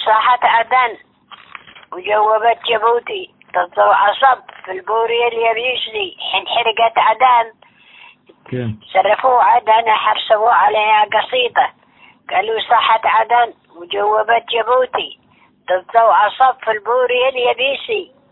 ساحة عدن وجوبت جيبوتي تضو عصب في البوري اليبيسي حين حرقت عدن صرفوا عدن حرسوا عليها قصيدة قالوا ساحة عدن وجوبت جيبوتي تضو عصب في البوري اليبيسي